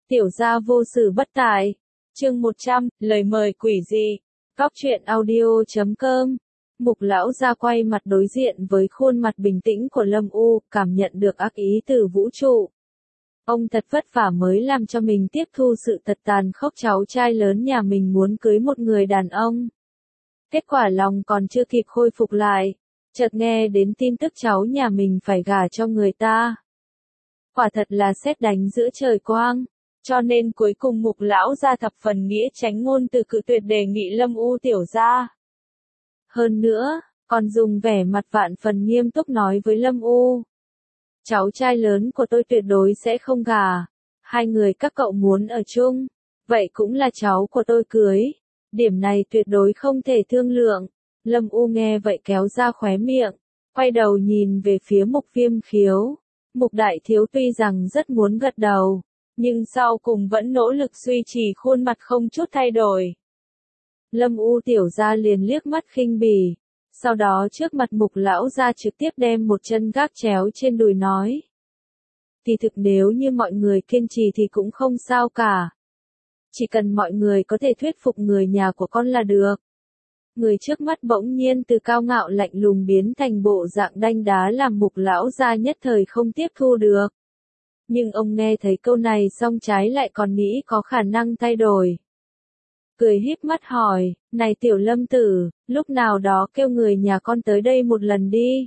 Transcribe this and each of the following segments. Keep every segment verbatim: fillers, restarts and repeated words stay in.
Tiểu gia vô sự bất tài. Chương một trăm, lời mời quỷ dị. Góc truyện audio chấm com. Mục lão gia quay mặt đối diện với khuôn mặt bình tĩnh của Lâm U, cảm nhận được ác ý từ vũ trụ. Ông thật vất vả mới làm cho mình tiếp thu sự thật tàn khốc, cháu trai lớn nhà mình muốn cưới một người đàn ông. Kết quả lòng còn chưa kịp khôi phục lại, chợt nghe đến tin tức cháu nhà mình phải gả cho người ta. Quả thật là sét đánh giữa trời quang. Cho nên cuối cùng Mục lão gia thập phần nghĩa tránh ngôn từ cự tuyệt đề nghị Lâm U tiểu gia. Hơn nữa, còn dùng vẻ mặt vạn phần nghiêm túc nói với Lâm U. Cháu trai lớn của tôi tuyệt đối sẽ không gả. Hai người các cậu muốn ở chung, vậy cũng là cháu của tôi cưới. Điểm này tuyệt đối không thể thương lượng. Lâm U nghe vậy kéo ra khóe miệng, quay đầu nhìn về phía Mục Viêm Khiếu. Mục đại thiếu tuy rằng rất muốn gật đầu, nhưng sau cùng vẫn nỗ lực duy trì khuôn mặt không chút thay đổi. Lâm U tiểu gia liền liếc mắt khinh bỉ, sau đó trước mặt Mục lão gia trực tiếp đem một chân gác chéo trên đùi nói. Thì thực nếu như mọi người kiên trì thì cũng không sao cả. Chỉ cần mọi người có thể thuyết phục người nhà của con là được. Người trước mắt bỗng nhiên từ cao ngạo lạnh lùng biến thành bộ dạng đanh đá làm Mục lão gia nhất thời không tiếp thu được. Nhưng ông nghe thấy câu này xong trái lại còn nghĩ có khả năng thay đổi. Cười híp mắt hỏi, này tiểu Lâm tử, lúc nào đó kêu người nhà con tới đây một lần đi.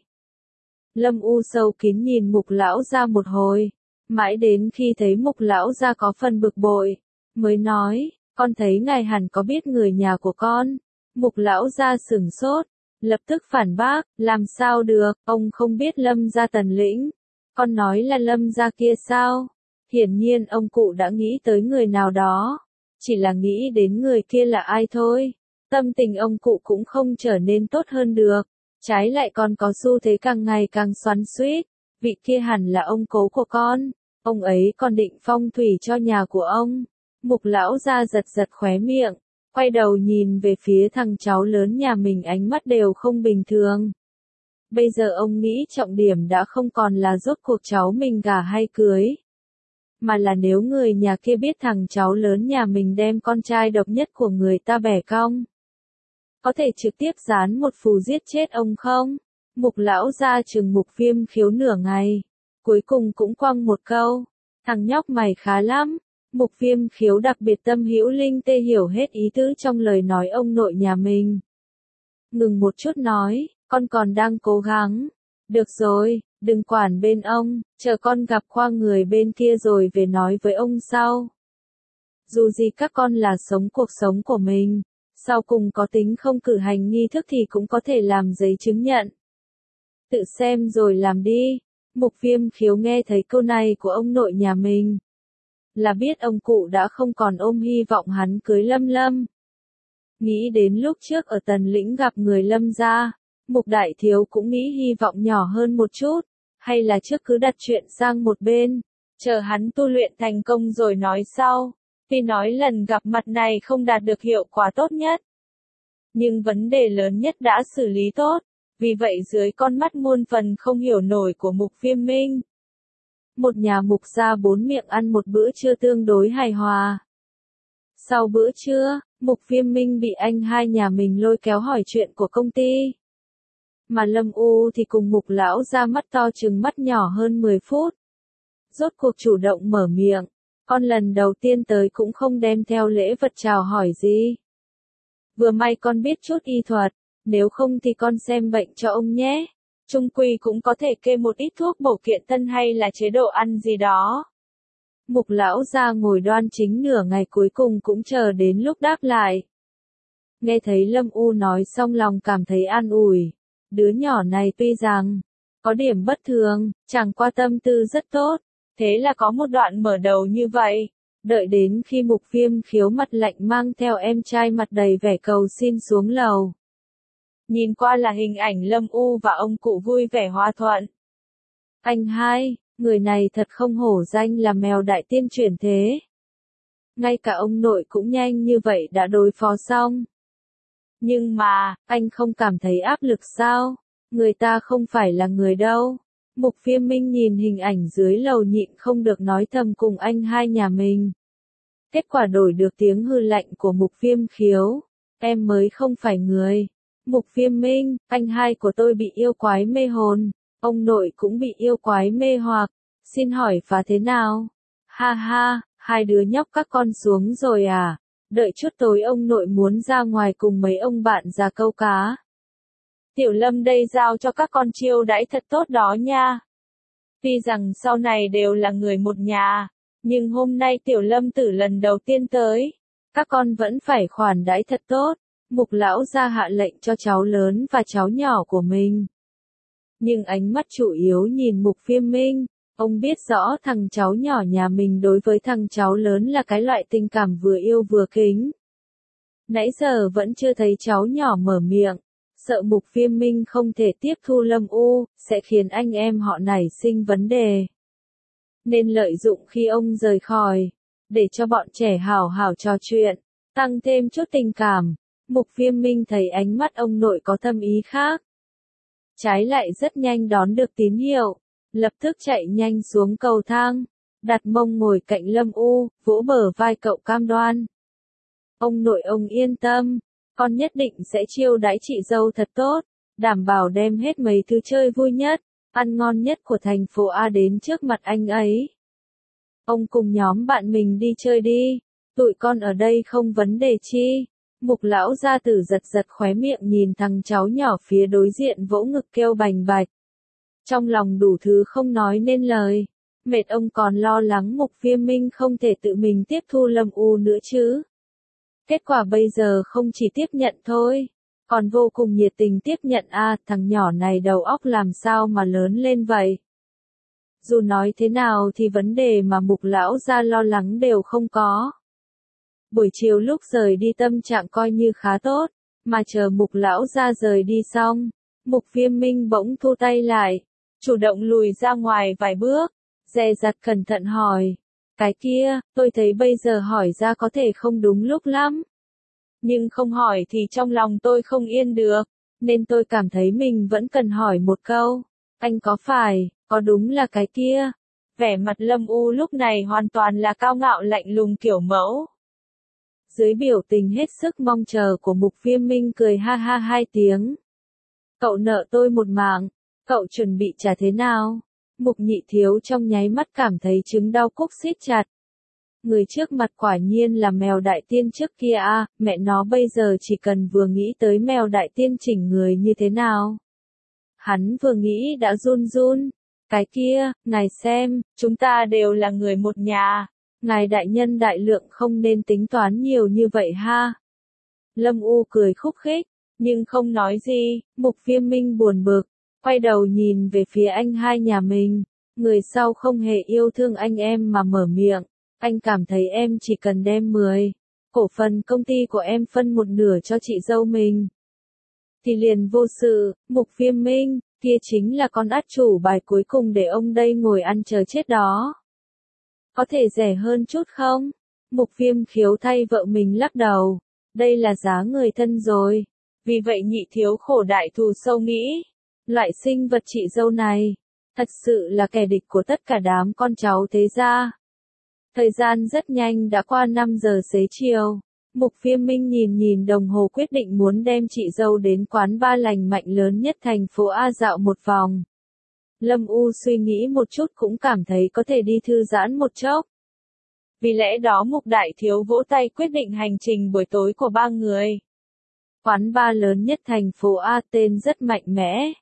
Lâm U sâu kín nhìn Mục lão gia một hồi, mãi đến khi thấy Mục lão gia có phần bực bội, mới nói, con thấy ngài hẳn có biết người nhà của con. Mục lão gia sửng sốt, lập tức phản bác, làm sao được, ông không biết Lâm gia Tần Lĩnh. Con nói là Lâm gia kia sao? Hiển nhiên ông cụ đã nghĩ tới người nào đó, chỉ là nghĩ đến người kia là ai thôi. Tâm tình ông cụ cũng không trở nên tốt hơn được, trái lại còn có xu thế càng ngày càng xoắn xuýt. Vị kia hẳn là ông cố của con, ông ấy còn định phong thủy cho nhà của ông. Mục lão gia giật giật khóe miệng, quay đầu nhìn về phía thằng cháu lớn nhà mình, ánh mắt đều không bình thường. Bây giờ ông nghĩ trọng điểm đã không còn là rốt cuộc cháu mình gả hay cưới, mà là nếu người nhà kia biết thằng cháu lớn nhà mình đem con trai độc nhất của người ta bẻ cong, có thể trực tiếp gián một phù giết chết ông không? Mục lão gia trừng Mục Viêm Khiếu nửa ngày, cuối cùng cũng quăng một câu, thằng nhóc mày khá lắm. Mục Viêm Khiếu đặc biệt tâm hữu linh tê hiểu hết ý tứ trong lời nói ông nội nhà mình. Ngừng một chút nói, con còn đang cố gắng. Được rồi, đừng quản bên ông, chờ con gặp qua người bên kia rồi về nói với ông sau. Dù gì các con là sống cuộc sống của mình, sau cùng có tính không cử hành nghi thức thì cũng có thể làm giấy chứng nhận. Tự xem rồi làm đi. Mục Viêm Khiếu nghe thấy câu này của ông nội nhà mình, là biết ông cụ đã không còn ôm hy vọng hắn cưới Lâm Lâm. Nghĩ đến lúc trước ở Tần Lĩnh gặp người Lâm gia, Mục đại thiếu cũng nghĩ hy vọng nhỏ hơn một chút, hay là trước cứ đặt chuyện sang một bên, chờ hắn tu luyện thành công rồi nói sau. Tuy nói lần gặp mặt này không đạt được hiệu quả tốt nhất, nhưng vấn đề lớn nhất đã xử lý tốt, vì vậy dưới con mắt muôn phần không hiểu nổi của Mục Viêm Minh, một nhà Mục gia bốn miệng ăn một bữa trưa tương đối hài hòa. Sau bữa trưa, Mục Viêm Minh bị anh hai nhà mình lôi kéo hỏi chuyện của công ty. Mà Lâm U thì cùng Mục lão ra mắt to chừng mắt nhỏ hơn mười phút. Rốt cuộc chủ động mở miệng, con lần đầu tiên tới cũng không đem theo lễ vật chào hỏi gì. Vừa may con biết chút y thuật, nếu không thì con xem bệnh cho ông nhé. Trung quy cũng có thể kê một ít thuốc bổ kiện thân hay là chế độ ăn gì đó. Mục lão ra ngồi đoan chính nửa ngày cuối cùng cũng chờ đến lúc đáp lại. Nghe thấy Lâm U nói xong lòng cảm thấy an ủi. Đứa nhỏ này tuy rằng có điểm bất thường, chẳng qua tâm tư rất tốt, thế là có một đoạn mở đầu như vậy. Đợi đến khi Mục Viêm Khiếu mặt lạnh mang theo em trai mặt đầy vẻ cầu xin xuống lầu. Nhìn qua là hình ảnh Lâm U và ông cụ vui vẻ hòa thuận. Anh hai, người này thật không hổ danh là mèo đại tiên chuyển thế. Ngay cả ông nội cũng nhanh như vậy đã đối phó xong. Nhưng mà, anh không cảm thấy áp lực sao? Người ta không phải là người đâu. Mục Viêm Minh nhìn hình ảnh dưới lầu nhịn không được nói thầm cùng anh hai nhà mình. Kết quả đổi được tiếng hư lạnh của Mục Viêm Khiếu. Em mới không phải người. Mục Viêm Minh, anh hai của tôi bị yêu quái mê hồn. Ông nội cũng bị yêu quái mê hoặc. Xin hỏi phá thế nào? Ha ha, hai đứa nhóc các con xuống rồi à? Đợi chút tối ông nội muốn ra ngoài cùng mấy ông bạn ra câu cá. Tiểu Lâm đây giao cho các con chiêu đãi thật tốt đó nha. Tuy rằng sau này đều là người một nhà, nhưng hôm nay Tiểu Lâm Tử lần đầu tiên tới, các con vẫn phải khoản đãi thật tốt. Mục lão ra hạ lệnh cho cháu lớn và cháu nhỏ của mình. Nhưng ánh mắt chủ yếu nhìn Mục Viêm Minh, ông biết rõ thằng cháu nhỏ nhà mình đối với thằng cháu lớn là cái loại tình cảm vừa yêu vừa kính. Nãy giờ vẫn chưa thấy cháu nhỏ mở miệng, sợ Mục Viêm Minh không thể tiếp thu Lâm U, sẽ khiến anh em họ nảy sinh vấn đề. Nên lợi dụng khi ông rời khỏi, để cho bọn trẻ hào hào trò chuyện, tăng thêm chút tình cảm. Mục Viêm Minh thấy ánh mắt ông nội có thâm ý khác. Trái lại rất nhanh đón được tín hiệu, lập tức chạy nhanh xuống cầu thang, đặt mông ngồi cạnh Lâm U, vỗ bờ vai cậu cam đoan. Ông nội ông yên tâm, con nhất định sẽ chiêu đãi chị dâu thật tốt, đảm bảo đem hết mấy thứ chơi vui nhất, ăn ngon nhất của thành phố A đến trước mặt anh ấy. Ông cùng nhóm bạn mình đi chơi đi, tụi con ở đây không vấn đề chi. Mục lão gia tử giật giật khóe miệng nhìn thằng cháu nhỏ phía đối diện vỗ ngực kêu bành bạch. Trong lòng đủ thứ không nói nên lời, mệt ông còn lo lắng Mục Viêm Minh không thể tự mình tiếp thu Lâm U nữa chứ. Kết quả bây giờ không chỉ tiếp nhận thôi, còn vô cùng nhiệt tình tiếp nhận a à, thằng nhỏ này đầu óc làm sao mà lớn lên vậy. Dù nói thế nào thì vấn đề mà Mục lão gia lo lắng đều không có. Buổi chiều lúc rời đi tâm trạng coi như khá tốt, mà chờ Mục lão gia rời đi xong, Mục Viêm Minh bỗng thu tay lại, chủ động lùi ra ngoài vài bước, dè dặt cẩn thận hỏi. Cái kia, tôi thấy bây giờ hỏi ra có thể không đúng lúc lắm. Nhưng không hỏi thì trong lòng tôi không yên được, nên tôi cảm thấy mình vẫn cần hỏi một câu. Anh có phải, có đúng là cái kia? Vẻ mặt Lâm U lúc này hoàn toàn là cao ngạo lạnh lùng kiểu mẫu. Dưới biểu tình hết sức mong chờ của Mục Viêm Minh cười ha ha hai tiếng. Cậu nợ tôi một mạng, cậu chuẩn bị trả thế nào? Mục Nhị Thiếu trong nháy mắt cảm thấy trứng đau cúc siết chặt. Người trước mặt quả nhiên là mèo đại tiên trước kia a, à, mẹ nó bây giờ chỉ cần vừa nghĩ tới mèo đại tiên chỉnh người như thế nào. Hắn vừa nghĩ đã run run. Cái kia, ngài xem, chúng ta đều là người một nhà. Ngài đại nhân đại lượng không nên tính toán nhiều như vậy ha. Lâm U cười khúc khích, nhưng không nói gì. Mục Viêm Minh buồn bực, quay đầu nhìn về phía anh hai nhà mình. Người sau không hề yêu thương anh em mà mở miệng. Anh cảm thấy em chỉ cần đem mười cổ phần công ty của em phân một nửa cho chị dâu mình. Thì liền vô sự. Mục Viêm Minh, kia chính là con át chủ bài cuối cùng để ông đây ngồi ăn chờ chết đó. Có thể rẻ hơn chút không? Mục Viêm Khiếu thay vợ mình lắc đầu. Đây là giá người thân rồi. Vì vậy Nhị Thiếu khổ đại thù sâu nghĩ. Loại sinh vật chị dâu này, thật sự là kẻ địch của tất cả đám con cháu thế gia. Thời gian rất nhanh đã qua năm giờ xế chiều. Mục Viêm Minh nhìn nhìn đồng hồ quyết định muốn đem chị dâu đến quán ba lành mạnh lớn nhất thành phố A dạo một vòng. Lâm U suy nghĩ một chút cũng cảm thấy có thể đi thư giãn một chốc. Vì lẽ đó Mục Đại Thiếu vỗ tay quyết định hành trình buổi tối của ba người. Quán ba lớn nhất thành phố A tên rất mạnh mẽ.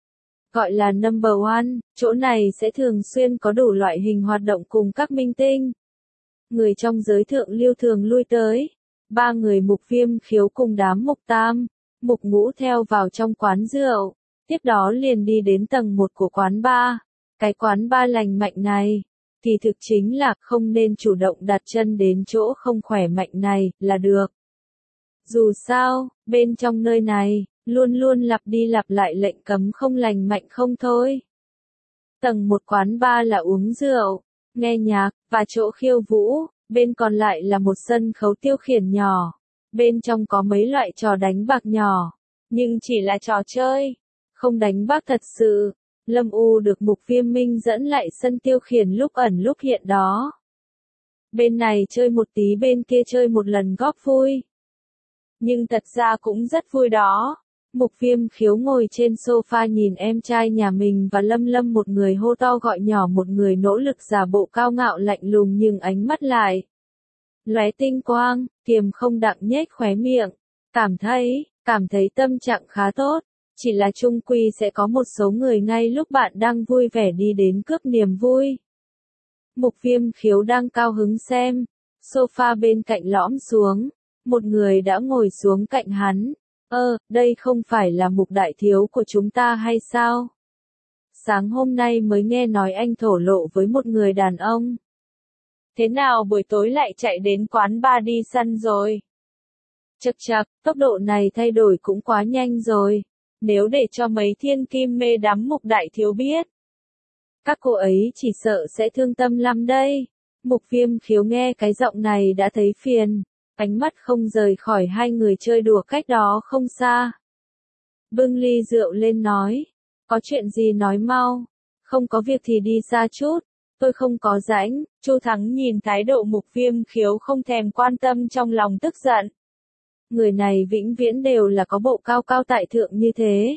Gọi là Number One, chỗ này sẽ thường xuyên có đủ loại hình hoạt động cùng các minh tinh. Người trong giới thượng lưu thường lui tới. Ba người Mục Viêm Khiếu cùng đám Mục Tam, Mục Ngũ theo vào trong quán rượu. Tiếp đó liền đi đến tầng một của quán bar. Cái quán bar lành mạnh này, thì thực chính là không nên chủ động đặt chân đến chỗ không khỏe mạnh này, là được. Dù sao, bên trong nơi này, luôn luôn lặp đi lặp lại lệnh cấm không lành mạnh không thôi. Tầng một quán bar là uống rượu, nghe nhạc, và chỗ khiêu vũ, bên còn lại là một sân khấu tiêu khiển nhỏ. Bên trong có mấy loại trò đánh bạc nhỏ, nhưng chỉ là trò chơi, không đánh bạc thật sự. Lâm U được Mục Viêm Minh dẫn lại sân tiêu khiển lúc ẩn lúc hiện đó. Bên này chơi một tí bên kia chơi một lần góp vui. Nhưng thật ra cũng rất vui đó. Mục Viêm Khiếu ngồi trên sofa nhìn em trai nhà mình và Lâm Lâm, một người hô to gọi nhỏ, một người nỗ lực giả bộ cao ngạo lạnh lùng, nhưng ánh mắt lại lóe tinh quang, kiềm không đặng nhếch khóe miệng. Cảm thấy, cảm thấy tâm trạng khá tốt. Chỉ là chung quy sẽ có một số người ngay lúc bạn đang vui vẻ đi đến cướp niềm vui. Mục Viêm Khiếu đang cao hứng xem, sofa bên cạnh lõm xuống, một người đã ngồi xuống cạnh hắn. Ơ, đây không phải là Mục đại thiếu của chúng ta hay sao? Sáng hôm nay mới nghe nói anh thổ lộ với một người đàn ông. Thế nào buổi tối lại chạy đến quán bar đi săn rồi? Chậc chậc, tốc độ này thay đổi cũng quá nhanh rồi. Nếu để cho mấy thiên kim mê đắm Mục đại thiếu biết, các cô ấy chỉ sợ sẽ thương tâm lắm đây. Mục Viêm Khiếu nghe cái giọng này đã thấy phiền, ánh mắt không rời khỏi hai người chơi đùa cách đó không xa. Bưng ly rượu lên nói, có chuyện gì nói mau, không có việc thì đi xa chút, tôi không có rảnh. Chu Thắng nhìn thái độ Mục Viêm Khiếu không thèm quan tâm trong lòng tức giận. Người này vĩnh viễn đều là có bộ cao cao tại thượng như thế.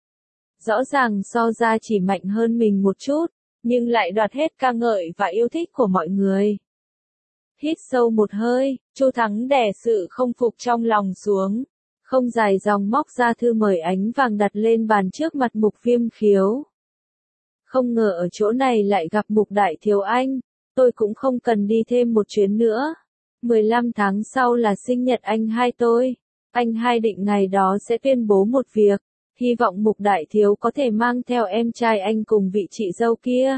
Rõ ràng so ra chỉ mạnh hơn mình một chút, nhưng lại đoạt hết ca ngợi và yêu thích của mọi người. Hít sâu một hơi, Chu Thắng đè sự không phục trong lòng xuống, không dài dòng móc ra thư mời ánh vàng đặt lên bàn trước mặt Mục Viêm Khiếu. Không ngờ ở chỗ này lại gặp Mục đại thiếu anh, tôi cũng không cần đi thêm một chuyến nữa. mười lăm tháng sau là sinh nhật anh hai tôi, anh hai định ngày đó sẽ tuyên bố một việc, hy vọng Mục đại thiếu có thể mang theo em trai anh cùng vị chị dâu kia.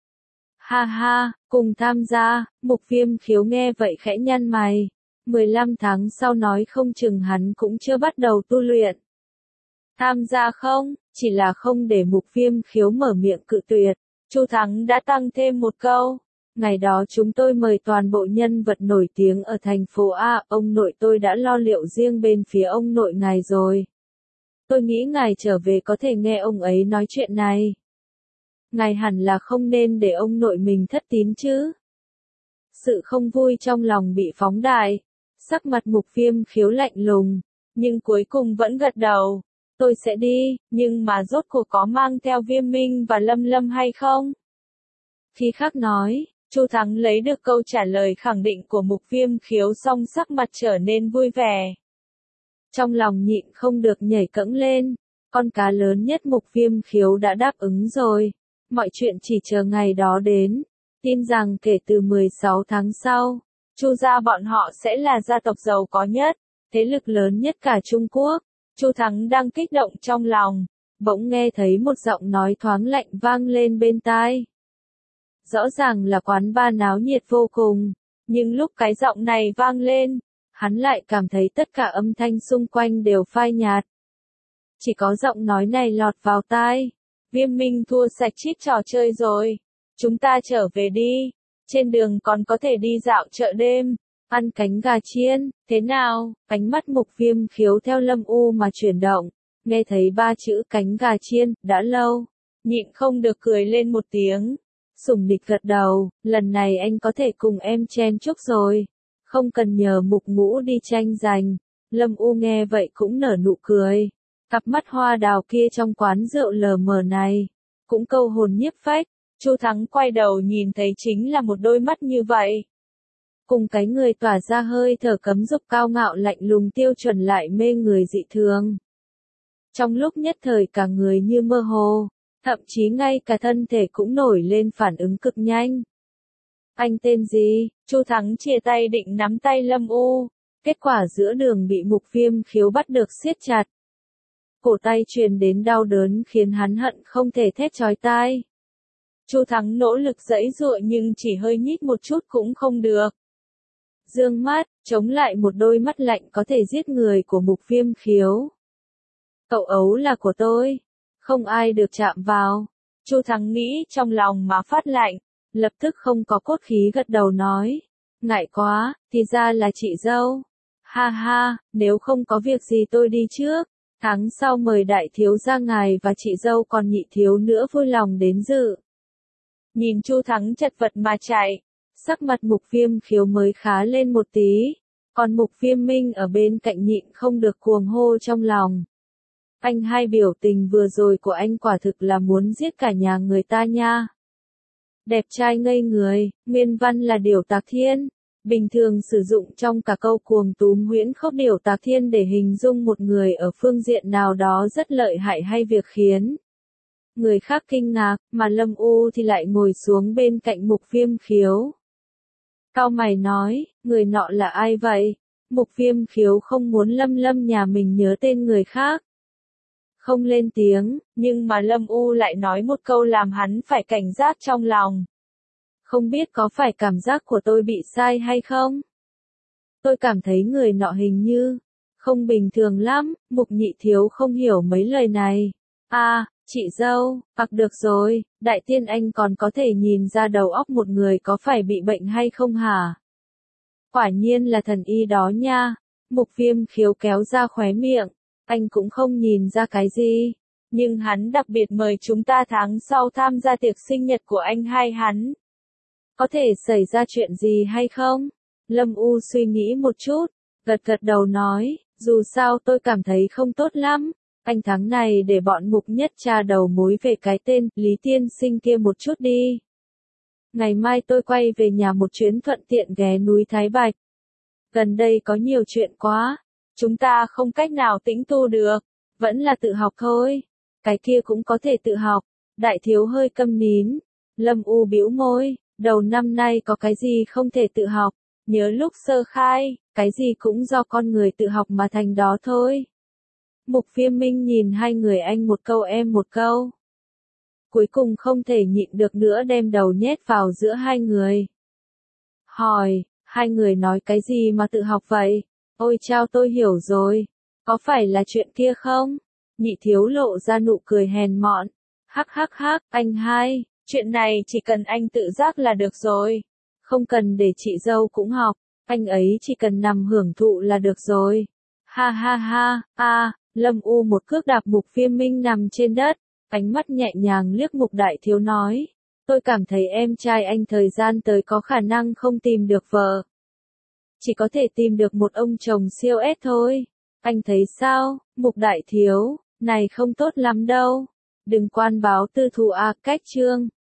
Ha ha, cùng tham gia. Mục Viêm Khiếu nghe vậy khẽ nhăn mày. mười lăm tháng sau nói không chừng hắn cũng chưa bắt đầu tu luyện. Tham gia không, chỉ là không để Mục Viêm Khiếu mở miệng cự tuyệt. Chu Thắng đã tăng thêm một câu. Ngày đó chúng tôi mời toàn bộ nhân vật nổi tiếng ở thành phố A, ông nội tôi đã lo liệu riêng bên phía ông nội ngài rồi. Tôi nghĩ ngài trở về có thể nghe ông ấy nói chuyện này. Ngài hẳn là không nên để ông nội mình thất tín chứ. Sự không vui trong lòng bị phóng đại. Sắc mặt Mục Viêm Khiếu lạnh lùng, nhưng cuối cùng vẫn gật đầu. Tôi sẽ đi, nhưng mà rốt cuộc có mang theo Viêm Minh và Lâm Lâm hay không? Khi khác nói, Chu Thắng lấy được câu trả lời khẳng định của Mục Viêm Khiếu xong sắc mặt trở nên vui vẻ. Trong lòng nhịn không được nhảy cẫng lên, con cá lớn nhất Mục Viêm Khiếu đã đáp ứng rồi. Mọi chuyện chỉ chờ ngày đó đến. Tin rằng kể từ mười sáu tháng sau, Chu gia bọn họ sẽ là gia tộc giàu có nhất, thế lực lớn nhất cả Trung Quốc. Chu Thắng đang kích động trong lòng, bỗng nghe thấy một giọng nói thoáng lạnh vang lên bên tai. Rõ ràng là quán bar náo nhiệt vô cùng, nhưng lúc cái giọng này vang lên, hắn lại cảm thấy tất cả âm thanh xung quanh đều phai nhạt. Chỉ có giọng nói này lọt vào tai. Viêm Minh thua sạch chip trò chơi rồi. Chúng ta trở về đi. Trên đường còn có thể đi dạo chợ đêm, ăn cánh gà chiên, thế nào? Ánh mắt Mục Viêm Khiếu theo Lâm U mà chuyển động. Nghe thấy ba chữ cánh gà chiên, đã lâu. Nhịn không được cười lên một tiếng. Sủng nịch gật đầu, lần này anh có thể cùng em chen chúc rồi. Không cần nhờ Mục Ngũ đi tranh giành. Lâm U nghe vậy cũng nở nụ cười. Cặp mắt hoa đào kia trong quán rượu lờ mờ này, cũng câu hồn nhiếp phách. Chu Thắng quay đầu nhìn thấy chính là một đôi mắt như vậy. Cùng cái người tỏa ra hơi thở cấm dục cao ngạo lạnh lùng tiêu chuẩn lại mê người dị thường. Trong lúc nhất thời cả người như mơ hồ, thậm chí ngay cả thân thể cũng nổi lên phản ứng cực nhanh. Anh tên gì? Chu Thắng chia tay định nắm tay Lâm U, kết quả giữa đường bị Mục Viêm Khiếu bắt được siết chặt. Cổ tay truyền đến đau đớn khiến hắn hận không thể thét chói tai. Chu Thắng nỗ lực giãy giụa nhưng chỉ hơi nhích một chút cũng không được. Dương mắt, chống lại một đôi mắt lạnh có thể giết người của Mục Viêm Khiếu. Cậu ấu là của tôi, không ai được chạm vào. Chu Thắng nghĩ trong lòng mà phát lạnh, lập tức không có cốt khí gật đầu nói. Ngại quá, thì ra là chị dâu. Ha ha, nếu không có việc gì tôi đi trước. Tháng sau mời đại thiếu gia ngài và chị dâu còn nhị thiếu nữa vui lòng đến dự. Nhìn Chu Thắng chật vật mà chạy, Sắc mặt Mục Viêm Khiếu mới khá lên một tí, còn Mục Viêm Minh ở bên cạnh nhịn không được cuồng hô trong lòng. Anh hai, biểu tình vừa rồi của anh quả thực là muốn giết cả nhà người ta nha. Đẹp trai ngây người, nguyên văn là Điểu Tạc Thiên. Bình thường sử dụng trong cả câu cuồng túm huyễn khốc Điểu Tạc Thiên để hình dung một người ở phương diện nào đó rất lợi hại hay việc khiến người khác kinh ngạc, mà Lâm U thì lại ngồi xuống bên cạnh Mục Viêm Khiếu. Cau mày nói, người nọ là ai vậy? Mục Viêm Khiếu không muốn Lâm Lâm nhà mình nhớ tên người khác. Không lên tiếng, nhưng mà Lâm U lại nói một câu làm hắn phải cảnh giác trong lòng. Không biết có phải cảm giác của tôi bị sai hay không? Tôi cảm thấy người nọ hình như không bình thường lắm. Mục Nhị Thiếu không hiểu mấy lời này. À, chị dâu, ặc được rồi, Đại Tiên anh còn có thể nhìn ra đầu óc một người có phải bị bệnh hay không hả? Quả nhiên là thần y đó nha. Mục Viêm Khiếu kéo ra khóe miệng. Anh cũng không nhìn ra cái gì. Nhưng hắn đặc biệt mời chúng ta tháng sau tham gia tiệc sinh nhật của anh hai hắn. Có thể xảy ra chuyện gì hay không? Lâm U suy nghĩ một chút, gật gật đầu nói, dù sao tôi cảm thấy không tốt lắm. Anh tháng này để bọn Mục Nhất tra đầu mối về cái tên Lý Tiên Sinh kia một chút đi. Ngày mai tôi quay về nhà một chuyến, thuận tiện ghé núi Thái Bạch. Gần đây có nhiều chuyện quá, chúng ta không cách nào tĩnh tu được, vẫn là tự học thôi. Cái kia cũng có thể tự học. Đại Thiếu hơi câm nín. Lâm U bĩu môi, đầu năm nay có cái gì không thể tự học, nhớ lúc sơ khai, cái gì cũng do con người tự học mà thành đó thôi. Mục Viêm Minh nhìn hai người anh một câu em một câu. Cuối cùng không thể nhịn được nữa đem đầu nhét vào giữa hai người. Hỏi, hai người nói cái gì mà tự học vậy? Ôi chao, tôi hiểu rồi. Có phải là chuyện kia không? Nhị Thiếu lộ ra nụ cười hèn mọn. Hắc hắc hắc, anh hai, chuyện này chỉ cần anh tự giác là được rồi. Không cần để chị dâu cũng học, anh ấy chỉ cần nằm hưởng thụ là được rồi. Ha ha ha, a, Lâm U một cước đạp Mục Viêm Minh nằm trên đất, ánh mắt nhẹ nhàng liếc Mục Đại Thiếu nói. Tôi cảm thấy em trai anh thời gian tới có khả năng không tìm được vợ. Chỉ có thể tìm được một ông chồng siêu ét thôi. Anh thấy sao, Mục Đại Thiếu, này không tốt lắm đâu. Đừng quan báo tư thù a, cách chương.